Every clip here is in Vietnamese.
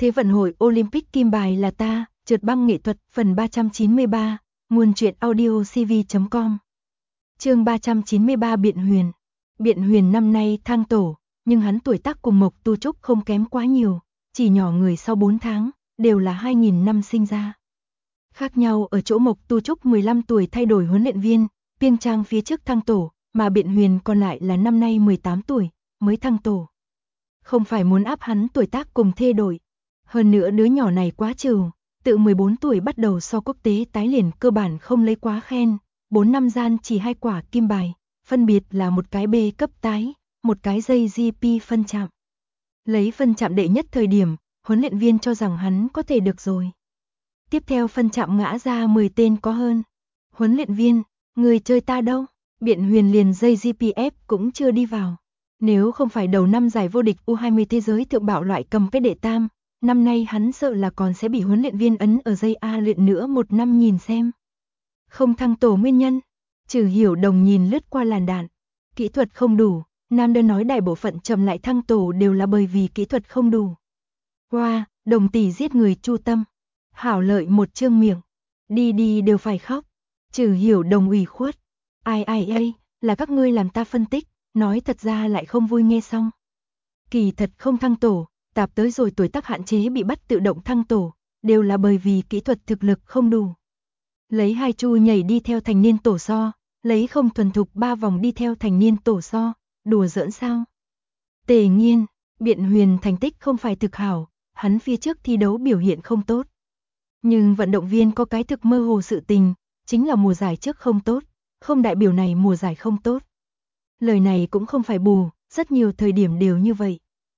Thế vận hội Olympic kim bài là ta, trượt băng nghệ thuật phần 393, nguồn truyện audio cv.com. Chương 393 Biện Huyền. Biện Huyền năm nay thăng tổ, nhưng hắn tuổi tác cùng Mộc Tu Trúc không kém quá nhiều, chỉ nhỏ người sau 4 tháng, đều là 2000 năm sinh ra. Khác nhau ở chỗ Mộc Tu Trúc 15 tuổi thay đổi huấn luyện viên, Piêng Trang phía trước thăng tổ, mà Biện Huyền còn lại là năm nay 18 tuổi, mới thăng tổ. Không phải muốn áp hắn tuổi tác cùng thê đổi. Hơn nữa đứa nhỏ này quá trừu, tự 14 tuổi bắt đầu so quốc tế tái liền cơ bản không lấy quá khen, 4 năm gian chỉ 2 quả kim bài, phân biệt là một cái B cấp tái, một cái dây GP phân chạm. Lấy phân chạm đệ nhất thời điểm, huấn luyện viên cho rằng hắn có thể được rồi. Tiếp theo phân chạm ngã ra 10 tên có hơn. Huấn luyện viên, người chơi ta đâu? Biện Huyền liền dây GPF cũng chưa đi vào. Nếu không phải đầu năm giải vô địch U20 thế giới thượng bảo loại cầm cái đệ tam, năm nay hắn sợ là còn sẽ bị huấn luyện viên ấn ở dây A luyện nữa một năm nhìn xem. Không thăng tổ nguyên nhân, Trừ Hiểu Đồng nhìn lướt qua làn đạn. Kỹ thuật không đủ, Nam đơn nói đại bộ phận chậm lại thăng tổ đều là bởi vì kỹ thuật không đủ. Wow, Đồng tỷ giết người chu tâm. Hảo Lợi một trương miệng. Đi đều phải khóc. Trừ Hiểu Đồng ủy khuất. Ai, là các ngươi làm ta phân tích, nói thật ra lại không vui nghe xong. Kỳ thật không thăng tổ, tạp tới rồi tuổi tác hạn chế bị bắt tự động thăng tổ, đều là bởi vì kỹ thuật thực lực không đủ. Lấy 2 chu nhảy đi theo thành niên tổ so, lấy không thuần thục 3 vòng đi theo thành niên tổ so, đùa giỡn sao? Tề Nghiên, Biện Huyền thành tích không phải thực hảo, hắn phía trước thi đấu biểu hiện không tốt. Nhưng vận động viên có cái thực mơ hồ sự tình, chính là mùa giải trước không tốt, không đại biểu này mùa giải không tốt. Lời này cũng không phải bù, rất nhiều thời điểm đều như vậy.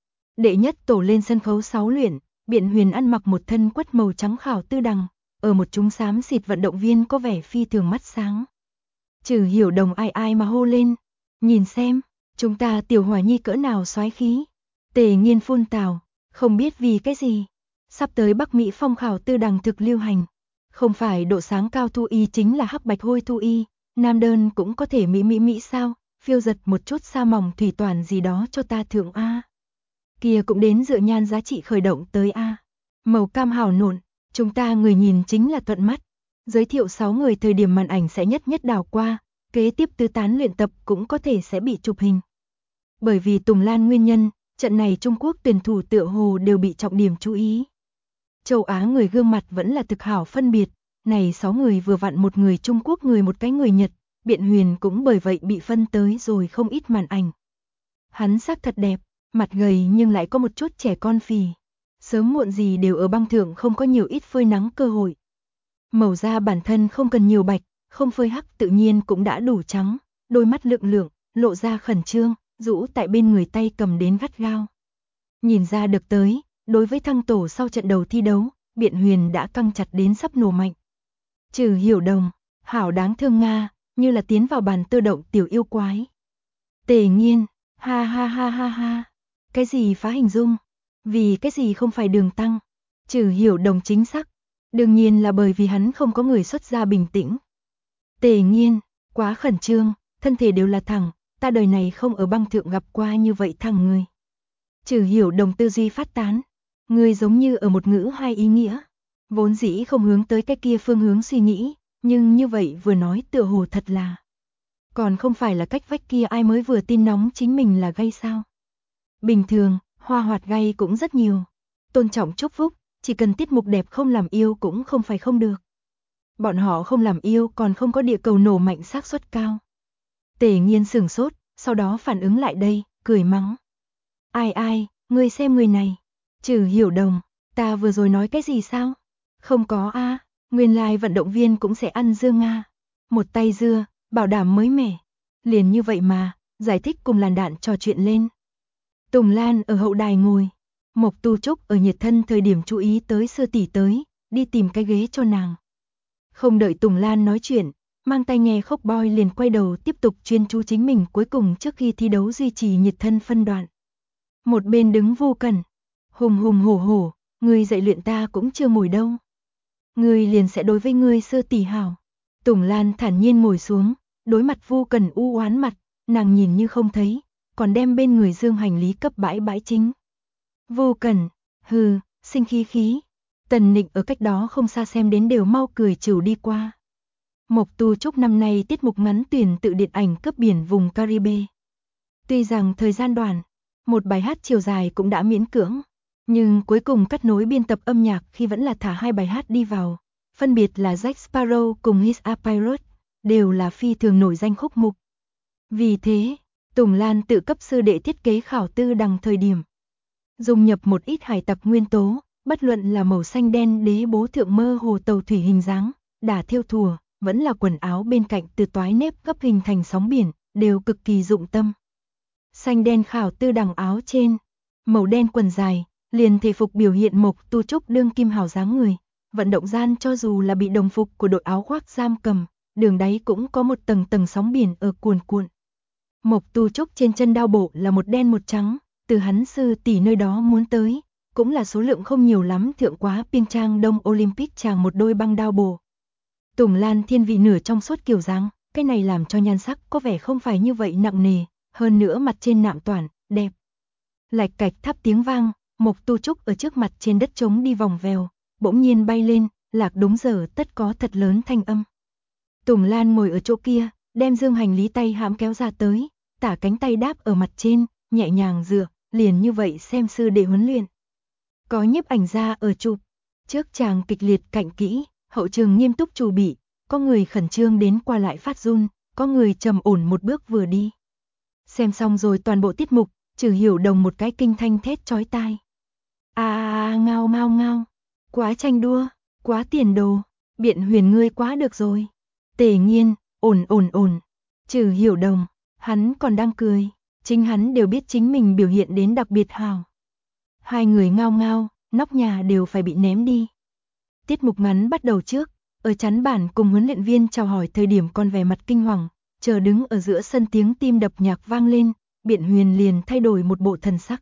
Đệ nhất tổ lên sân khấu 6 luyện, Biện Huyền ăn mặc một thân quất màu trắng khảo tư đằng, ở một chúng xám xịt vận động viên có vẻ phi thường mắt sáng. Trừ Hiểu Đồng ai mà hô lên, nhìn xem, chúng ta tiểu Hỏa Nhi cỡ nào soái khí. Tề Nghiên phun tào, không biết vì cái gì. Sắp tới Bắc Mỹ phong khảo tư đằng thực lưu hành. Không phải độ sáng cao thu y chính là hắc bạch hôi thu y, nam đơn cũng có thể mỹ sao, phiêu giật một chút sa mỏng thủy toàn gì đó cho ta thượng A. Kia cũng đến dựa nhan giá trị khởi động tới A. Màu cam hào nộn, chúng ta người nhìn chính là thuận mắt. Giới thiệu 6 người thời điểm màn ảnh sẽ nhất đảo qua, kế tiếp tứ tán luyện tập cũng có thể sẽ bị chụp hình. Bởi vì Tùng Lan nguyên nhân, trận này Trung Quốc tuyển thủ tựa hồ đều bị trọng điểm chú ý. Châu Á người gương mặt vẫn là thực hảo phân biệt, này 6 người vừa vặn một người Trung Quốc người một cái người Nhật, Biện Huyền cũng bởi vậy bị phân tới rồi không ít màn ảnh. Hắn sắc thật đẹp, mặt gầy nhưng lại có một chút trẻ con phì. Sớm muộn gì đều ở băng thượng không có nhiều ít phơi nắng cơ hội. Màu da bản thân không cần nhiều bạch, không phơi hắc tự nhiên cũng đã đủ trắng, đôi mắt lượng, lộ ra khẩn trương, rũ tại bên người tay cầm đến gắt gao. Nhìn ra được tới, đối với thăng tổ sau trận đầu thi đấu, Biện Huyền đã căng chặt đến sắp nổ mạnh. Trừ Hiểu Đồng, hảo đáng thương Nga, như là tiến vào bàn tơ động tiểu yêu quái. Tề Nghiên, ha, cái gì phá hình dung, vì cái gì không phải Đường Tăng. Trừ Hiểu Đồng chính xác, đương nhiên là bởi vì hắn không có người xuất ra bình tĩnh. Tề Nghiên, quá khẩn trương, thân thể đều là thẳng, ta đời này không ở băng thượng gặp qua như vậy thẳng người. Trừ Hiểu Đồng tư duy phát tán, người giống như ở một ngữ hai ý nghĩa, vốn dĩ không hướng tới cái kia phương hướng suy nghĩ, nhưng như vậy vừa nói tựa hồ thật là. Còn không phải là cách vách kia ai mới vừa tin nóng chính mình là gay sao. Bình thường, hoa hoạt gay cũng rất nhiều. Tôn trọng chúc phúc, chỉ cần tiết mục đẹp không làm yêu cũng không phải không được. Bọn họ không làm yêu còn không có địa cầu nổ mạnh xác suất cao. Tề Nghiên sửng sốt, sau đó phản ứng lại đây, cười mắng. Ai, ngươi xem người này. Trừ Hiểu Đồng, ta vừa rồi nói cái gì sao? Không có a, nguyên lai vận động viên cũng sẽ ăn dưa Nga. Một tay dưa, bảo đảm mới mẻ. Liền như vậy mà, giải thích cùng làn đạn trò chuyện lên. Tùng Lan ở hậu đài ngồi. Mộc Tu Trúc ở nhiệt thân thời điểm chú ý tới Sư tỷ tới, đi tìm cái ghế cho nàng. Không đợi Tùng Lan nói chuyện, mang tai nghe khóc boy liền quay đầu tiếp tục chuyên chú chính mình cuối cùng trước khi thi đấu duy trì nhiệt thân phân đoạn. Một bên đứng Vu Cẩn, hùng hổ, ngươi dạy luyện ta cũng chưa ngồi đâu. Ngươi liền sẽ đối với ngươi Sư tỷ hảo. Tùng Lan thản nhiên ngồi xuống, đối mặt Vu Cẩn u oán mặt, nàng nhìn như không thấy, còn đem bên người dương hành lý cấp bãi chính. Vu Cẩn, hừ, sinh khí khí. Tần Nịnh ở cách đó không xa xem đến đều mau cười trừ đi qua. Mộc Tu Trúc năm nay tiết mục ngắn tuyển tự điện ảnh cấp biển vùng Caribe. Tuy rằng thời gian đoạn, một bài hát chiều dài cũng đã miễn cưỡng, nhưng cuối cùng cắt nối biên tập âm nhạc khi vẫn là thả hai bài hát đi vào, phân biệt là Jack Sparrow cùng His a Pirate, đều là phi thường nổi danh khúc mục. Vì thế, Tùng Lan tự cấp sư đệ thiết kế khảo tư đằng thời điểm, dùng nhập một ít hải tặc nguyên tố, bất luận là màu xanh đen đế bố thượng mơ hồ tàu thủy hình dáng, đả thêu thùa, vẫn là quần áo bên cạnh từ toái nếp gấp hình thành sóng biển, đều cực kỳ dụng tâm. Xanh đen khảo tư đằng áo trên, màu đen quần dài, liền thể phục biểu hiện Mộc Tu Trúc đương kim hào dáng người, vận động gian cho dù là bị đồng phục của đội áo khoác giam cầm, đường đáy cũng có một tầng tầng sóng biển ở cuồn cuộn. Mộc Tu Trúc trên chân đao bộ là một đen một trắng, từ hắn sư tỷ nơi đó muốn tới, cũng là số lượng không nhiều lắm thượng quá Pyeongchang Đông Olympic chàng một đôi băng đao bộ. Tùng Lan thiên vị nửa trong suốt kiểu dáng, cái này làm cho nhan sắc có vẻ không phải như vậy nặng nề, hơn nữa mặt trên nạm toàn, đẹp. Lạch cạch thắp tiếng vang, Mộc Tu Trúc ở trước mặt trên đất trống đi vòng vèo, bỗng nhiên bay lên, lạc đúng giờ tất có thật lớn thanh âm. Tùng Lan ngồi ở chỗ kia, đem dương hành lý tay hãm kéo ra tới, tả cánh tay đáp ở mặt trên, nhẹ nhàng dựa, liền như vậy xem sư đệ huấn luyện. Có nhiếp ảnh gia ở chụp, trước chàng kịch liệt cạnh kỹ, hậu trường nghiêm túc chủ bị, có người khẩn trương đến qua lại phát run, có người trầm ổn một bước vừa đi. Xem xong rồi toàn bộ tiết mục, Trừ Hiểu Đồng một cái kinh thanh thét chói tai. Ngao ngao ngao, quá tranh đua, quá tiền đồ, Biện Huyền ngươi quá được rồi. Tề Nghiên, ổn. Trừ Hiểu Đồng, hắn còn đang cười, chính hắn đều biết chính mình biểu hiện đến đặc biệt hào. Hai người ngao ngao, nóc nhà đều phải bị ném đi. Tiết mục ngắn bắt đầu trước, ở chắn bản cùng huấn luyện viên chào hỏi thời điểm còn vẻ mặt kinh hoàng, chờ đứng ở giữa sân tiếng tim đập nhạc vang lên, Biện Huyền liền thay đổi một bộ thần sắc.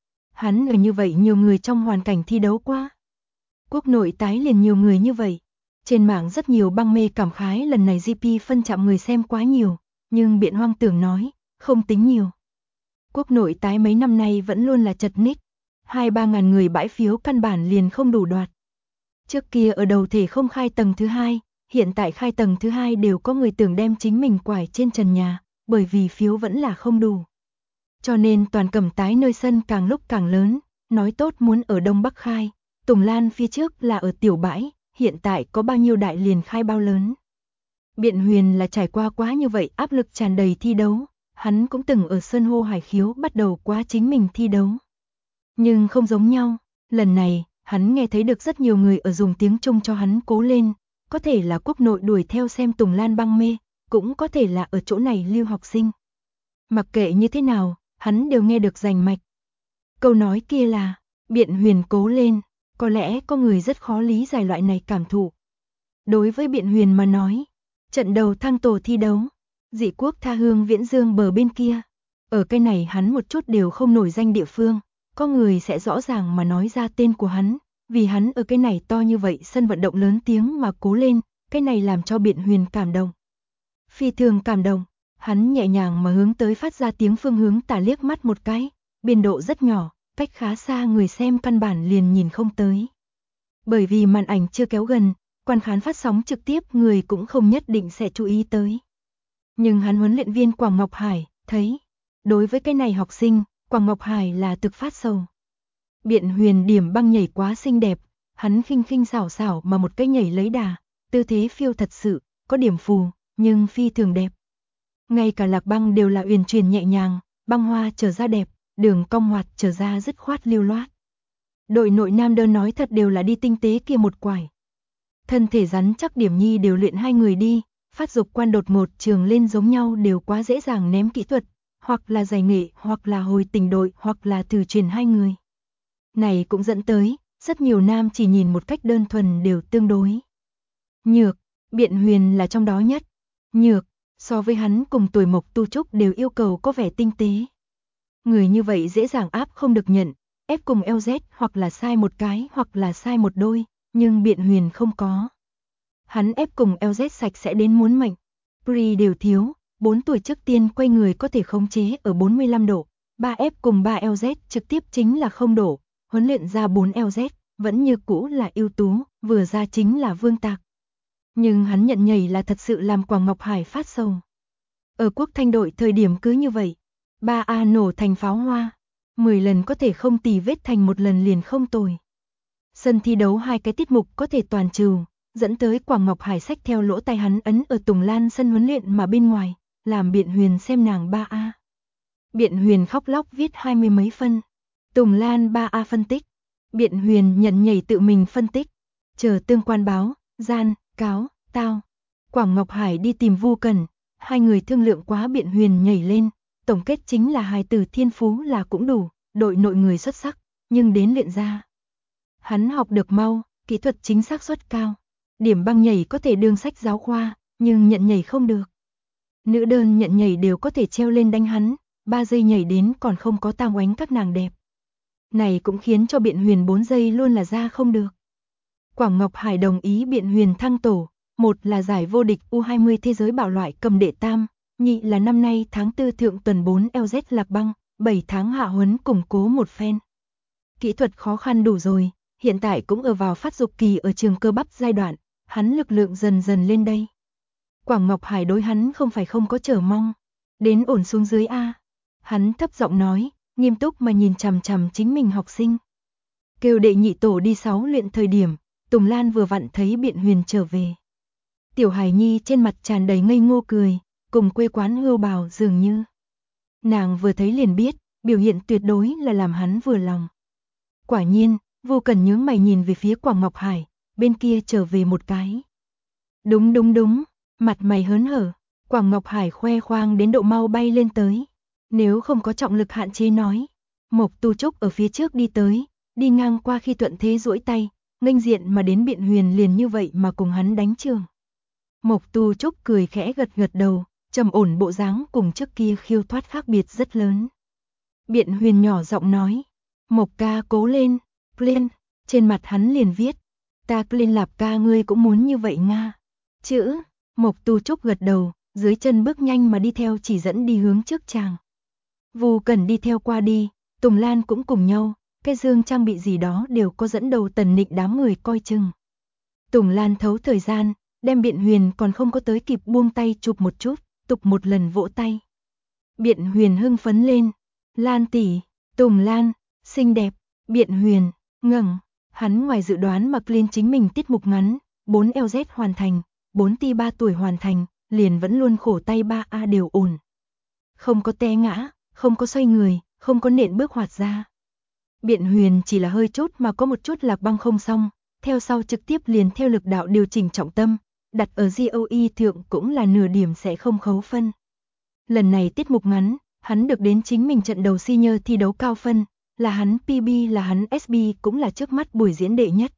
Hắn ở như vậy nhiều người trong hoàn cảnh thi đấu quá. Quốc nội tái liền nhiều người như vậy. Trên mạng rất nhiều băng mê cảm khái lần này GP phân chạm người xem quá nhiều, nhưng Biện Hoang Tưởng nói, không tính nhiều. Quốc nội tái mấy năm nay vẫn luôn là chật ních, 2-3 ngàn người bãi phiếu căn bản liền không đủ đoạt. Trước kia ở đầu thể không khai tầng thứ 2, hiện tại khai tầng thứ 2 đều có người tưởng đem chính mình quải trên trần nhà, bởi vì phiếu vẫn là không đủ. Cho nên toàn Cẩm Tái nơi sân càng lúc càng lớn, nói tốt muốn ở Đông Bắc khai, Tùng Lan phía trước là ở tiểu bãi, hiện tại có bao nhiêu đại liền khai bao lớn. Biện Huyền là trải qua quá như vậy áp lực tràn đầy thi đấu, hắn cũng từng ở sân hô hải khiếu bắt đầu quá chính mình thi đấu. Nhưng không giống nhau, lần này, hắn nghe thấy được rất nhiều người ở dùng tiếng Trung cho hắn cố lên, có thể là quốc nội đuổi theo xem Tùng Lan băng mê, cũng có thể là ở chỗ này lưu học sinh. Mặc kệ như thế nào, hắn đều nghe được rành mạch. Câu nói kia là, Biện Huyền cố lên, có lẽ có người rất khó lý giải loại này cảm thụ. Đối với Biện Huyền mà nói, trận đầu thăng tổ thi đấu, Dị Quốc tha hương Viễn Dương bờ bên kia, ở cái này hắn một chút đều không nổi danh địa phương, có người sẽ rõ ràng mà nói ra tên của hắn, vì hắn ở cái này to như vậy sân vận động lớn tiếng mà cố lên, cái này làm cho Biện Huyền cảm động. Phi thường cảm động, hắn nhẹ nhàng mà hướng tới phát ra tiếng phương hướng tả liếc mắt một cái, biên độ rất nhỏ, cách khá xa người xem căn bản liền nhìn không tới. Bởi vì màn ảnh chưa kéo gần, quan khán phát sóng trực tiếp người cũng không nhất định sẽ chú ý tới. Nhưng hắn huấn luyện viên Quảng Ngọc Hải thấy, đối với cái này học sinh, Quảng Ngọc Hải là thực phát sầu. Biện Huyền điểm băng nhảy quá xinh đẹp, hắn khinh khinh xảo xảo mà một cái nhảy lấy đà, tư thế phiêu thật sự, có điểm phù, nhưng phi thường đẹp. Ngay cả lạc băng đều là uyển chuyển nhẹ nhàng, băng hoa trở ra đẹp, đường cong hoạt trở ra dứt khoát lưu loát. Đội nội nam đơn nói thật đều là đi tinh tế kia một quải. Thân thể rắn chắc Điểm Nhi đều luyện hai người đi, phát dục quan đột ngột trường lên giống nhau đều quá dễ dàng ném kỹ thuật, hoặc là giải nghệ, hoặc là hồi tình đội, hoặc là thử truyền hai người. Này cũng dẫn tới, rất nhiều nam chỉ nhìn một cách đơn thuần đều tương đối nhược, Biện Huyền là trong đó nhất nhược, so với hắn cùng tuổi Mộc Tu Trúc đều yêu cầu có vẻ tinh tế. Người như vậy dễ dàng áp không được nhận, ép cùng LZ hoặc là sai một cái hoặc là sai một đôi, nhưng Biện Huyền không có. Hắn ép cùng LZ sạch sẽ đến muốn mệnh, Pri đều thiếu, 4 tuổi trước tiên quay người có thể khống chế ở 45 độ, 3F cùng 3 LZ trực tiếp chính là 0 độ, huấn luyện ra 4 LZ, vẫn như cũ là ưu tú, vừa ra chính là vương tạc. Nhưng hắn nhận nhảy là thật sự làm Quảng Ngọc Hải phát sầu. Ở Quốc Thanh đội thời điểm cứ như vậy, 3A nổ thành pháo hoa, 10 lần có thể không tì vết thành một lần liền không tồi. Sân thi đấu 2 cái tiết mục có thể toàn trừ, dẫn tới Quảng Ngọc Hải xách theo lỗ tai hắn ấn ở Tùng Lan sân huấn luyện mà bên ngoài, làm Biện Huyền xem nàng 3A. Biện Huyền khóc lóc viết 20 mấy phân. Tùng Lan 3A phân tích. Biện Huyền nhận nhảy tự mình phân tích. Chờ tương quan báo, gian, cáo, tao. Quảng Ngọc Hải đi tìm Vu Cẩn, hai người thương lượng quá Biện Huyền nhảy lên. Tổng kết chính là hài tử thiên phú là cũng đủ, đội nội người xuất sắc, nhưng đến luyện ra. Hắn học được mau, kỹ thuật chính xác suất cao. Điểm băng nhảy có thể đương sách giáo khoa, nhưng nhận nhảy không được. Nữ đơn nhận nhảy đều có thể treo lên đánh hắn, 3 giây nhảy đến còn không có Tam Oánh các nàng đẹp. Này cũng khiến cho Biện Huyền 4 giây luôn là ra không được. Quảng Ngọc Hải đồng ý Biện Huyền thăng tổ, một là giải vô địch U20 thế giới bảo loại cầm đệ tam, nhị là năm nay tháng 4 thượng tuần 4 LZ Lạc Băng, 7 tháng hạ huấn củng cố một phen. Kỹ thuật khó khăn đủ rồi, hiện tại cũng ở vào phát dục kỳ ở trường cơ bắp giai đoạn, hắn lực lượng dần dần lên đây. Quảng Ngọc Hải đối hắn không phải không có chờ mong, đến ổn xuống dưới A. Hắn thấp giọng nói, nghiêm túc mà nhìn chằm chằm chính mình học sinh. Kêu đệ nhị tổ đi 6 luyện thời điểm, Tùng Lan vừa vặn thấy Biện Huyền trở về. Tiểu Hải Nhi trên mặt tràn đầy ngây ngô cười, cùng quê quán hưu bào dường như. Nàng vừa thấy liền biết, biểu hiện tuyệt đối là làm hắn vừa lòng. Quả nhiên, Vô Cần nhướng mày nhìn về phía Quảng Ngọc Hải, bên kia trở về một cái. Đúng, mặt mày hớn hở, Quảng Ngọc Hải khoe khoang đến độ mau bay lên tới. Nếu không có trọng lực hạn chế nói, Mộc Tu Trúc ở phía trước đi tới, đi ngang qua khi thuận thế duỗi tay, nghênh diện mà đến Biện Huyền liền như vậy mà cùng hắn đánh trường. Mộc Tu Trúc cười khẽ gật gật đầu, trầm ổn bộ dáng cùng trước kia khiêu thoát khác biệt rất lớn. Biện Huyền nhỏ giọng nói, Mộc ca cố lên, lên, trên mặt hắn liền viết, ta lên Lạp ca ngươi cũng muốn như vậy nga. Chữ, Mộc Tu Trúc gật đầu, dưới chân bước nhanh mà đi theo chỉ dẫn đi hướng trước chàng. Vu Cẩn đi theo qua đi, Tùng Lan cũng cùng nhau, cái dương trang bị gì đó đều có dẫn đầu Tần Nịnh đám người coi chừng. Tùng Lan thấu thời gian, đem Biện Huyền còn không có tới kịp buông tay chụp một chút, tục một lần vỗ tay. Biện Huyền hưng phấn lên, Lan tỷ, Tùng Lan, xinh đẹp, Biện Huyền, ngẩng, hắn ngoài dự đoán mà clean chính mình tiết mục ngắn, 4 LZ hoàn thành, 4 ti 3 tuổi hoàn thành, liền vẫn luôn khổ tay 3A đều ổn. Không có té ngã, không có xoay người, không có nện bước hoạt ra. Biện Huyền chỉ là hơi chút mà có một chút Lạc Băng không xong, theo sau trực tiếp liền theo lực đạo điều chỉnh trọng tâm, đặt ở GOE thượng cũng là nửa điểm sẽ không khấu phân. Lần này tiết mục ngắn, hắn được đến chính mình trận đầu senior thi đấu cao phân, là hắn PB là hắn SB cũng là trước mắt buổi diễn đệ nhất.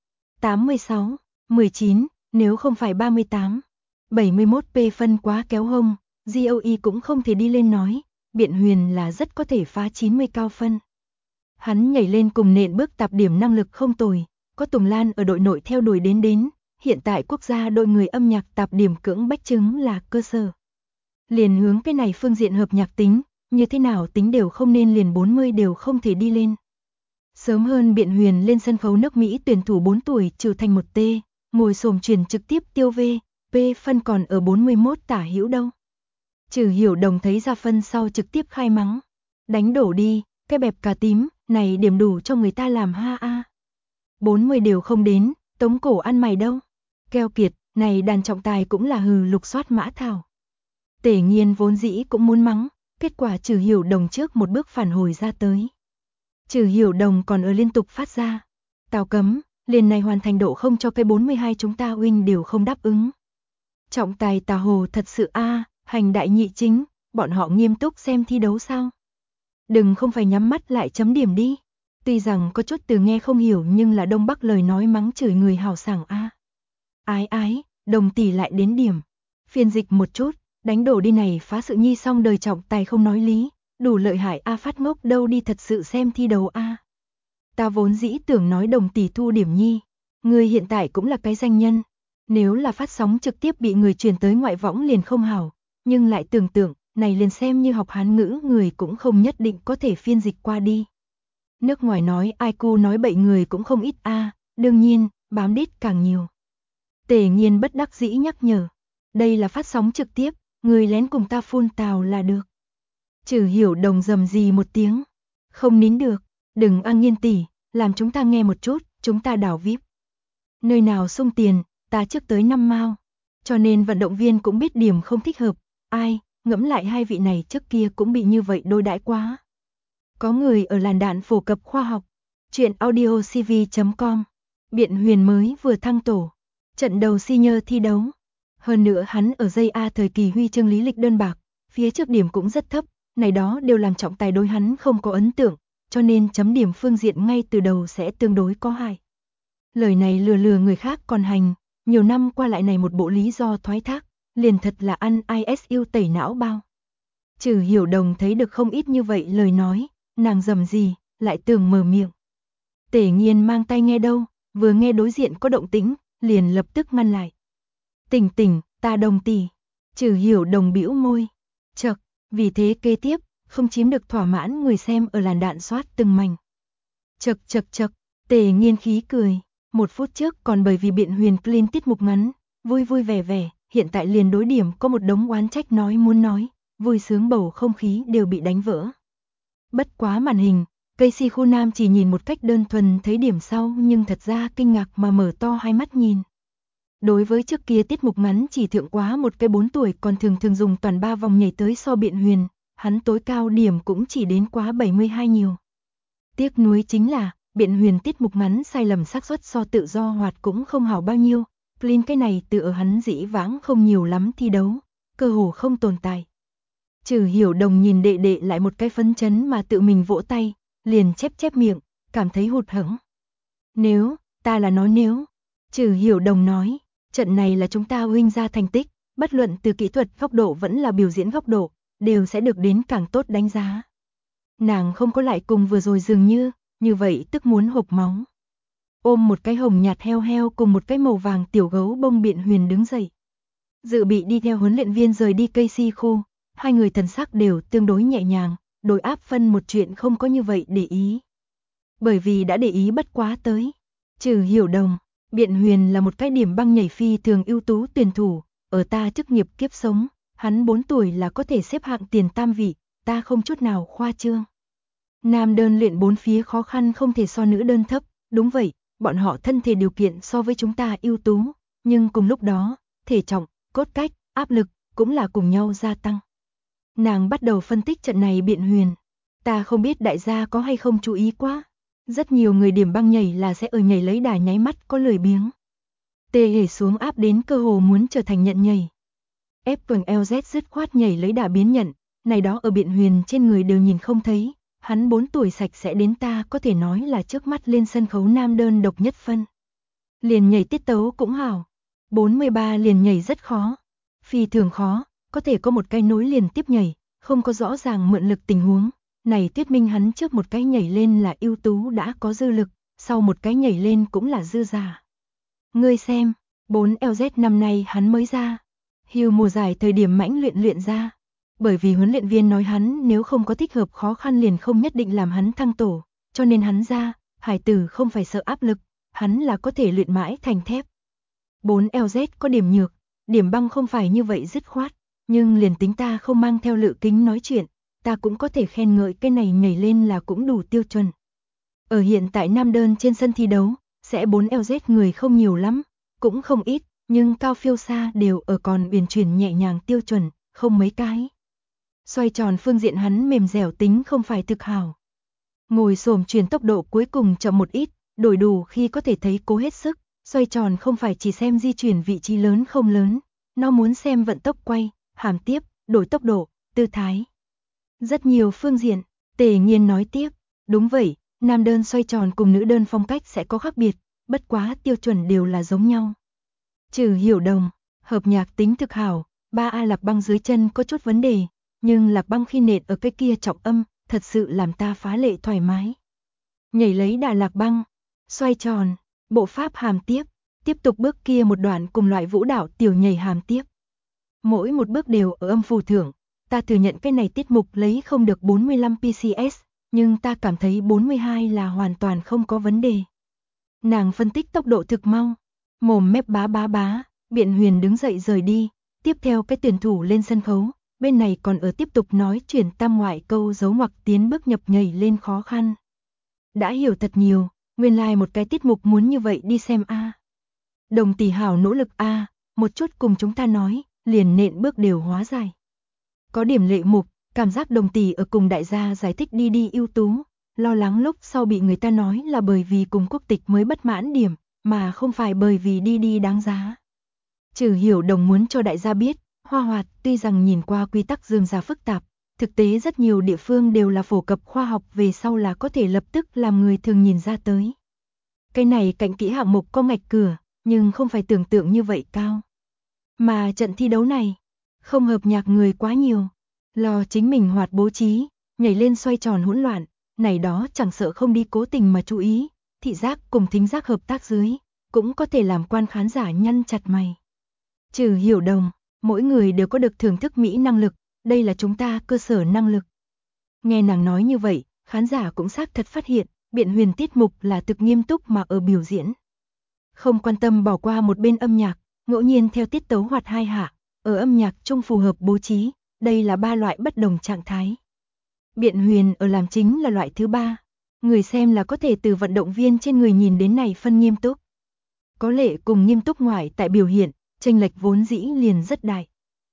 86, 19, nếu không phải 38, 71p phân quá kéo hông, GOE cũng không thể đi lên nói, Biện Huyền là rất có thể phá 90 cao phân. Hắn nhảy lên cùng nện bước tạp điểm năng lực không tồi, có Tùng Lan ở đội nội theo đuổi đến, hiện tại quốc gia đội người âm nhạc tạp điểm cưỡng bách chứng là cơ sở. Liền hướng cái này phương diện hợp nhạc tính, như thế nào tính đều không nên liền 40 đều không thể đi lên. Sớm hơn Biện Huyền lên sân khấu nước Mỹ tuyển thủ 4 tuổi trừ thành một T, ngồi xổm chuyển trực tiếp tiêu V, P phân còn ở 41 tả hữu đâu. Trừ Hiểu Đồng thấy ra phân sau trực tiếp khai mắng. Đánh đổ đi, cái bẹp cà tím, này điểm đủ cho người ta làm ha a. 40 đều không đến, tống cổ ăn mày đâu. Keo kiệt, này đàn trọng tài cũng là hừ lục soát mã thảo. Tể Nghiên vốn dĩ cũng muốn mắng, kết quả Trừ Hiểu Đồng trước một bước phản hồi ra tới. Trừ Hiểu Đồng còn ở liên tục phát ra. Tào cấm, liền này hoàn thành độ không cho cái 42 chúng ta huynh đều không đáp ứng. Trọng tài Tào Hồ thật sự hành đại nhị chính, bọn họ nghiêm túc xem thi đấu sao? Đừng không phải nhắm mắt lại chấm điểm đi. Tuy rằng có chút từ nghe không hiểu nhưng là Đông Bắc lời nói mắng chửi người hào sảng Ái, Đồng tỷ lại đến điểm. Phiên dịch một chút, đánh đổ đi này phá sự nhi xong đời trọng tài không nói lý, đủ lợi hại phát ngốc đâu đi thật sự xem thi đấu Ta vốn dĩ tưởng nói Đồng tỷ thu điểm nhi, người hiện tại cũng là cái danh nhân. Nếu là phát sóng trực tiếp bị người truyền tới ngoại võng liền không hảo, nhưng lại tưởng tượng, này liền xem như học Hán ngữ người cũng không nhất định có thể phiên dịch qua đi. Nước ngoài nói IQ nói bậy người cũng không ít đương nhiên, bám đít càng nhiều. Tề Nghiên bất đắc dĩ nhắc nhở. Đây là phát sóng trực tiếp, người lén cùng ta phun tào là được. Trừ Hiểu Đồng rầm rì một tiếng. Không nín được, đừng Nghiên tỷ, làm chúng ta nghe một chút, chúng ta đảo VIP. Nơi nào sung tiền, ta trước tới 5 mao. Cho nên vận động viên cũng biết điểm không thích hợp. Ai, ngẫm lại hai vị này trước kia cũng bị như vậy đối đãi quá. Có người ở làn đạn phổ cập khoa học. Chuyện audiocv.com. Biện Huyền mới vừa thăng tổ. Trận đầu senior thi đấu. Hơn nữa hắn ở dây A thời kỳ huy chương lý lịch đơn bạc, phía trước điểm cũng rất thấp, này đó đều làm trọng tài đối hắn không có ấn tượng, cho nên chấm điểm phương diện ngay từ đầu sẽ tương đối có hại. Lời này lừa người khác còn hành, nhiều năm qua lại này một bộ lý do thoái thác, liền thật là ăn ISU tẩy não bao. Trừ Hiểu Đồng thấy được không ít như vậy lời nói, nàng rầm gì, lại tưởng mở miệng. Tề Nghiên mang tai nghe đâu, vừa nghe đối diện có động tĩnh, liền lập tức ngăn lại. Tỉnh, ta Đồng tỷ. Trừ Hiểu Đồng bĩu môi. Chậc, vì thế kế tiếp, không chiếm được thỏa mãn người xem ở làn đạn soát từng mảnh. Chậc, Tề Nghiên khí cười. 1 phút trước còn bởi vì Biện Huyền clean tiết mục ngắn, vui vẻ, hiện tại liền đối điểm có một đống oán trách muốn nói, vui sướng bầu không khí đều bị đánh vỡ. Bất quá màn hình, Casey khu nam chỉ nhìn một cách đơn thuần thấy điểm sau nhưng thật ra kinh ngạc mà mở to hai mắt nhìn. Đối với trước kia tiết mục ngắn chỉ thượng quá một cái 4 tuổi còn thường dùng toàn 3 vòng nhảy tới so Biện Huyền, hắn tối cao điểm cũng chỉ đến quá 72 nhiều. Tiếc nuối chính là, Biện Huyền tiết mục ngắn sai lầm xác suất so tự do hoạt cũng không hảo bao nhiêu, clean cái này từ ở hắn dĩ vãng không nhiều lắm thi đấu, cơ hồ không tồn tại. Trừ Hiểu Đồng nhìn đệ đệ lại một cái phấn chấn mà tự mình vỗ tay, liền chép miệng, cảm thấy hụt hẫng. Nếu, ta là nói nếu, Trừ Hiểu Đồng nói, trận này là chúng ta huynh ra thành tích, bất luận từ kỹ thuật góc độ vẫn là biểu diễn góc độ, đều sẽ được đến càng tốt đánh giá. Nàng không có lại cùng vừa rồi dường như vậy tức muốn hộc máu. Ôm một cái hồng nhạt heo cùng một cái màu vàng tiểu gấu bông Biện Huyền đứng dậy. Dự bị đi theo huấn luyện viên rời đi Casey khu, hai người thần sắc đều tương đối nhẹ nhàng, đối áp phân một chuyện không có như vậy để ý. Bởi vì đã để ý bất quá tới. Trừ Hiểu Đồng, Biện Huyền là một cái điểm băng nhảy phi thường ưu tú tuyển thủ, ở ta chức nghiệp kiếp sống, hắn 4 tuổi là có thể xếp hạng tiền tam vị, ta không chút nào khoa trương. Nam đơn luyện 4 phía khó khăn không thể so nữ đơn thấp, đúng vậy, bọn họ thân thể điều kiện so với chúng ta ưu tú, nhưng cùng lúc đó, thể trọng, cốt cách, áp lực cũng là cùng nhau gia tăng. Nàng bắt đầu phân tích trận này Biện Huyền, ta không biết đại gia có hay không chú ý quá. Rất nhiều người điểm băng nhảy là sẽ ở nhảy lấy đà nháy mắt có lười biếng. Tê hề xuống áp đến cơ hồ muốn trở thành nhận nhảy. Ép tuần LZ dứt khoát nhảy lấy đà biến nhận, này đó ở Biện Huyền trên người đều nhìn không thấy. Hắn 4 tuổi sạch sẽ đến ta có thể nói là trước mắt lên sân khấu nam đơn độc nhất phân. Liền nhảy tiết tấu cũng hảo. 43 liền nhảy rất khó. Phi thường khó, có thể có một cái nối liền tiếp nhảy, không có rõ ràng mượn lực tình huống. Này thuyết minh hắn trước một cái nhảy lên là ưu tú đã có dư lực, sau một cái nhảy lên cũng là dư giả. Ngươi xem, 4LZ năm nay hắn mới ra. Hưu mùa giải thời điểm mãnh luyện ra. Bởi vì huấn luyện viên nói hắn nếu không có thích hợp khó khăn liền không nhất định làm hắn thăng tổ, cho nên hắn ra, hải tử không phải sợ áp lực, hắn là có thể luyện mãi thành thép. 4LZ có điểm nhược, điểm băng không phải như vậy dứt khoát, nhưng liền tính ta không mang theo lự kính nói chuyện, ta cũng có thể khen ngợi cái này nhảy lên là cũng đủ tiêu chuẩn. Ở hiện tại nam đơn trên sân thi đấu, sẽ 4LZ người không nhiều lắm, cũng không ít, nhưng cao phiêu xa đều ở còn uyển chuyển nhẹ nhàng tiêu chuẩn, không mấy cái. Xoay tròn phương diện hắn mềm dẻo tính không phải thực hảo. Ngồi xổm chuyển tốc độ cuối cùng chậm một ít, đổi đủ khi có thể thấy cố hết sức, xoay tròn không phải chỉ xem di chuyển vị trí lớn không lớn, nó muốn xem vận tốc quay, hàm tiếp, đổi tốc độ, tư thái. Rất nhiều phương diện, Tề Nghiên nói tiếp, đúng vậy, nam đơn xoay tròn cùng nữ đơn phong cách sẽ có khác biệt, bất quá tiêu chuẩn đều là giống nhau. Trừ Hiểu Đồng, hợp nhạc tính thực hảo, 3A lạc băng dưới chân có chút vấn đề, nhưng lạc băng khi nện ở cái kia trọng âm, thật sự làm ta phá lệ thoải mái. Nhảy lấy đà lạc băng, xoay tròn, bộ pháp hàm tiếp tục bước kia một đoạn cùng loại vũ đạo tiểu nhảy hàm tiếp. Mỗi một bước đều ở âm phù thưởng, ta thừa nhận cái này tiết mục lấy không được 45 PCS, nhưng ta cảm thấy 42 là hoàn toàn không có vấn đề. Nàng phân tích tốc độ thực mau, mồm mép bá bá bá, Biện Huyền đứng dậy rời đi, tiếp theo cái tuyển thủ lên sân khấu, bên này còn ở tiếp tục nói chuyển tam ngoại câu dấu ngoặc tiến bước nhập nhảy lên khó khăn. Đã hiểu thật nhiều, nguyên lai một cái tiết mục muốn như vậy đi xem a. Đồng tỷ hảo nỗ lực a, một chút cùng chúng ta nói, liền nện bước đều hóa giải. Có điểm lệ mục, cảm giác đồng tỷ ở cùng đại gia giải thích đi ưu tú, lo lắng lúc sau bị người ta nói là bởi vì cùng quốc tịch mới bất mãn điểm, mà không phải bởi vì đi đáng giá. Trừ Hiểu Đồng muốn cho đại gia biết, Hoa Hoạt tuy rằng nhìn qua quy tắc rườm rà phức tạp, thực tế rất nhiều địa phương đều là phổ cập khoa học về sau là có thể lập tức làm người thường nhìn ra tới. Cái này cạnh kỹ hạng mục có ngạch cửa, nhưng không phải tưởng tượng như vậy cao. Mà trận thi đấu này, không hợp nhạc người quá nhiều, lo chính mình hoạt bố trí, nhảy lên xoay tròn hỗn loạn, này đó chẳng sợ không đi cố tình mà chú ý, thị giác cùng thính giác hợp tác dưới, cũng có thể làm quan khán giả nhăn chặt mày. Trừ Hiểu Đồng, mỗi người đều có được thưởng thức mỹ năng lực, đây là chúng ta cơ sở năng lực. Nghe nàng nói như vậy, khán giả cũng xác thật phát hiện, Biện Huyền tiết mục là thực nghiêm túc mà ở biểu diễn. Không quan tâm bỏ qua một bên âm nhạc, ngẫu nhiên theo tiết tấu hoạt hai hạ, ở âm nhạc chung phù hợp bố trí, đây là ba loại bất đồng trạng thái. Biện Huyền ở làm chính là loại thứ ba, người xem là có thể từ vận động viên trên người nhìn đến này phân nghiêm túc. Có lệ cùng nghiêm túc ngoại tại biểu hiện, chênh lệch vốn dĩ liền rất đại.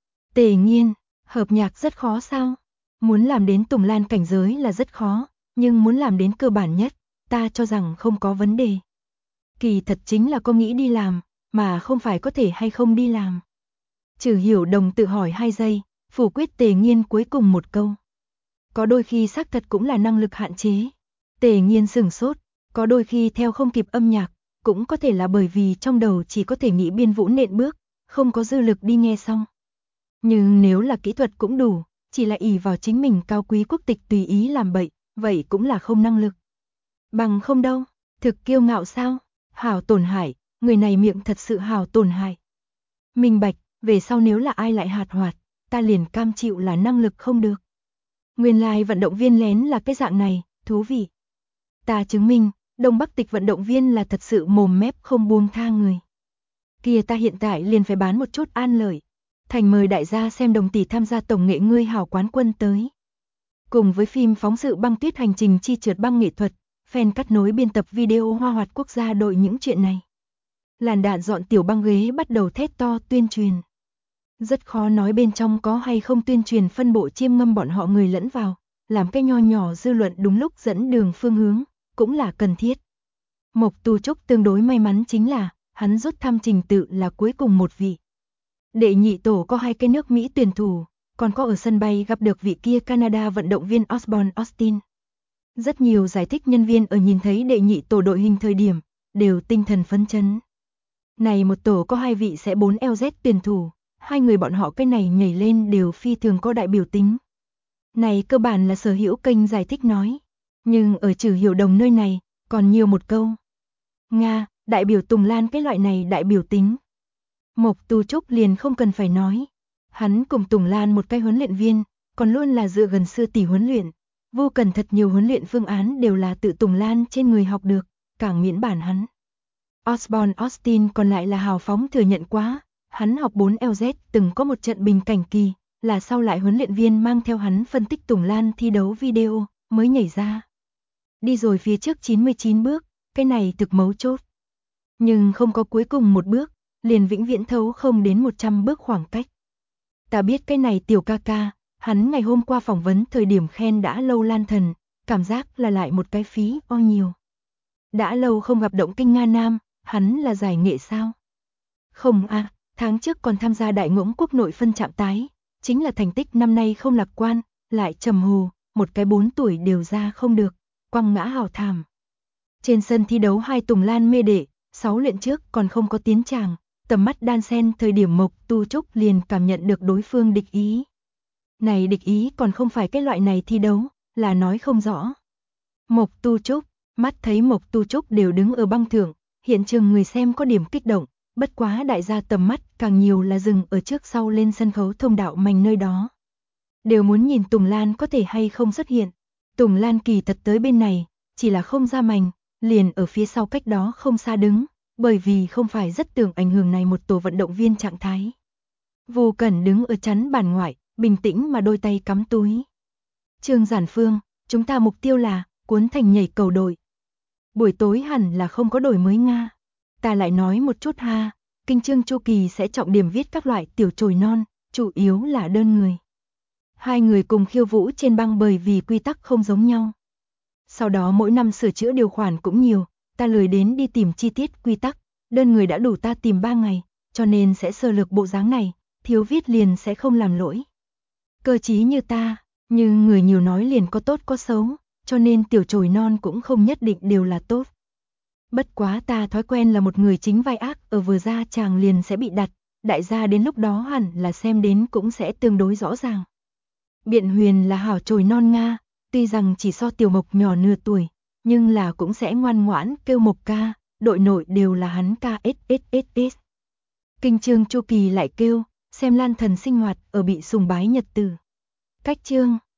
Tề Nghiên, hợp nhạc rất khó sao? Muốn làm đến Tùng Lan cảnh giới là rất khó, nhưng muốn làm đến cơ bản nhất, ta cho rằng không có vấn đề. Kỳ thật chính là có nghĩ đi làm, mà không phải có thể hay không đi làm. Trừ Hiểu Đồng tự hỏi 2 giây, phủ quyết Tề Nghiên cuối cùng một câu. Có đôi khi xác thật cũng là năng lực hạn chế. Tề Nghiên sửng sốt, có đôi khi theo không kịp âm nhạc, cũng có thể là bởi vì trong đầu chỉ có thể nghĩ biên vũ nện bước, không có dư lực đi nghe xong. Nhưng nếu là kỹ thuật cũng đủ, chỉ là ỷ vào chính mình cao quý quốc tịch tùy ý làm bậy, vậy cũng là không năng lực. Bằng không đâu, thực kiêu ngạo sao? Hảo tổn hại, người này miệng thật sự hảo tổn hại. Minh bạch, về sau nếu là ai lại hạt hoạt, ta liền cam chịu là năng lực không được. Nguyên lai vận động viên lén là cái dạng này, thú vị. Ta chứng minh, Đông Bắc tịch vận động viên là thật sự mồm mép không buông tha người. Kia ta hiện tại liền phải bán một chút an lợi. Thành mời đại gia xem Đồng tỷ tham gia tổng nghệ ngươi hảo quán quân tới. Cùng với phim phóng sự băng tuyết hành trình chi trượt băng nghệ thuật, fan cắt nối biên tập video Hoa Hoạt quốc gia đội những chuyện này. Làn đạn dọn tiểu băng ghế bắt đầu thét to tuyên truyền. Rất khó nói bên trong có hay không tuyên truyền phân bộ chiêm ngâm bọn họ người lẫn vào, làm cái nho nhỏ dư luận đúng lúc dẫn đường phương hướng, cũng là cần thiết. Mộc Tu Trúc tương đối may mắn chính là, hắn rút thăm trình tự là cuối cùng một vị. Đệ nhị tổ có 2 cái nước Mỹ tuyển thủ, còn có ở sân bay gặp được vị kia Canada vận động viên Osborne Austin. Rất nhiều giải thích nhân viên ở nhìn thấy đệ nhị tổ đội hình thời điểm, đều tinh thần phấn chấn. Này một tổ có 2 vị sẽ 4LZ tuyển thủ, 2 người bọn họ cái này nhảy lên đều phi thường có đại biểu tính. Này cơ bản là sở hữu kênh giải thích nói, nhưng ở Trừ Hiểu Đồng nơi này, còn nhiều một câu. Nga, đại biểu Tùng Lan cái loại này đại biểu tính. Mộc Tu Trúc liền không cần phải nói. Hắn cùng Tùng Lan một cái huấn luyện viên, còn luôn là dựa gần sư tỷ huấn luyện. Vô cần thật nhiều huấn luyện phương án đều là tự Tùng Lan trên người học được, càng miễn bản hắn. Osborne Austin còn lại là hào phóng thừa nhận quá, hắn học 4LZ từng có một trận bình cảnh kỳ, là sau lại huấn luyện viên mang theo hắn phân tích Tùng Lan thi đấu video, mới nhảy ra. Đi rồi phía trước 99 bước, cái này thực mấu chốt. Nhưng không có cuối cùng một bước, liền vĩnh viễn thấu không đến 100 bước khoảng cách. Ta biết cái này tiểu ca ca, hắn ngày hôm qua phỏng vấn thời điểm khen đã lâu lan thần, cảm giác là lại một cái phí o nhiều. Đã lâu không gặp động kinh Nga Nam, hắn là giải nghệ sao? Không à, tháng trước còn tham gia đại ngỗng quốc nội phân trạm tái, chính là thành tích năm nay không lạc quan, lại trầm hồ, một cái 4 tuổi đều ra không được, quăng ngã hào thảm. Trên sân thi đấu 2 Tùng Lan mê đệ, 6 luyện trước còn không có tiến tràng, tầm mắt đan xen thời điểm Mộc Tu Trúc liền cảm nhận được đối phương địch ý. Này địch ý còn không phải cái loại này thi đấu, là nói không rõ. Mộc Tu Trúc, mắt thấy Mộc Tu Trúc đều đứng ở băng thượng, hiện trường người xem có điểm kích động, bất quá đại gia tầm mắt càng nhiều là dừng ở trước sau lên sân khấu thông đạo mảnh nơi đó. Đều muốn nhìn Tùng Lan có thể hay không xuất hiện. Tùng Lan kỳ thật tới bên này, chỉ là không ra mành, liền ở phía sau cách đó không xa đứng, bởi vì không phải rất tưởng ảnh hưởng này một tổ vận động viên trạng thái. Vô Cẩn đứng ở chắn bàn ngoại, bình tĩnh mà đôi tay cắm túi. Trương Giản Phương, chúng ta mục tiêu là cuốn thành nhảy cầu đội. Buổi tối hẳn là không có đổi mới Nga. Ta lại nói một chút ha, kinh chương chu kỳ sẽ trọng điểm viết các loại tiểu chồi non, chủ yếu là đơn người. Hai người cùng khiêu vũ trên băng bởi vì quy tắc không giống nhau. Sau đó mỗi năm sửa chữa điều khoản cũng nhiều, ta lười đến đi tìm chi tiết quy tắc, đơn người đã đủ ta tìm 3 ngày, cho nên sẽ sơ lược bộ dáng này, thiếu viết liền sẽ không làm lỗi. Cơ trí như ta, nhưng người nhiều nói liền có tốt có xấu, cho nên tiểu chồi non cũng không nhất định đều là tốt. Bất quá ta thói quen là một người chính vai ác ở vừa ra chàng liền sẽ bị đặt, đại gia đến lúc đó hẳn là xem đến cũng sẽ tương đối rõ ràng. Biện Huyền là hảo chồi non Nga, tuy rằng chỉ so Tiểu Mộc nhỏ nửa tuổi, nhưng là cũng sẽ ngoan ngoãn kêu Mộc ca, đội nội đều là hắn ca SSSS. Kinh chương chu kỳ lại kêu, xem Lan Thần sinh hoạt ở bị sùng bái nhật tử. Cách chương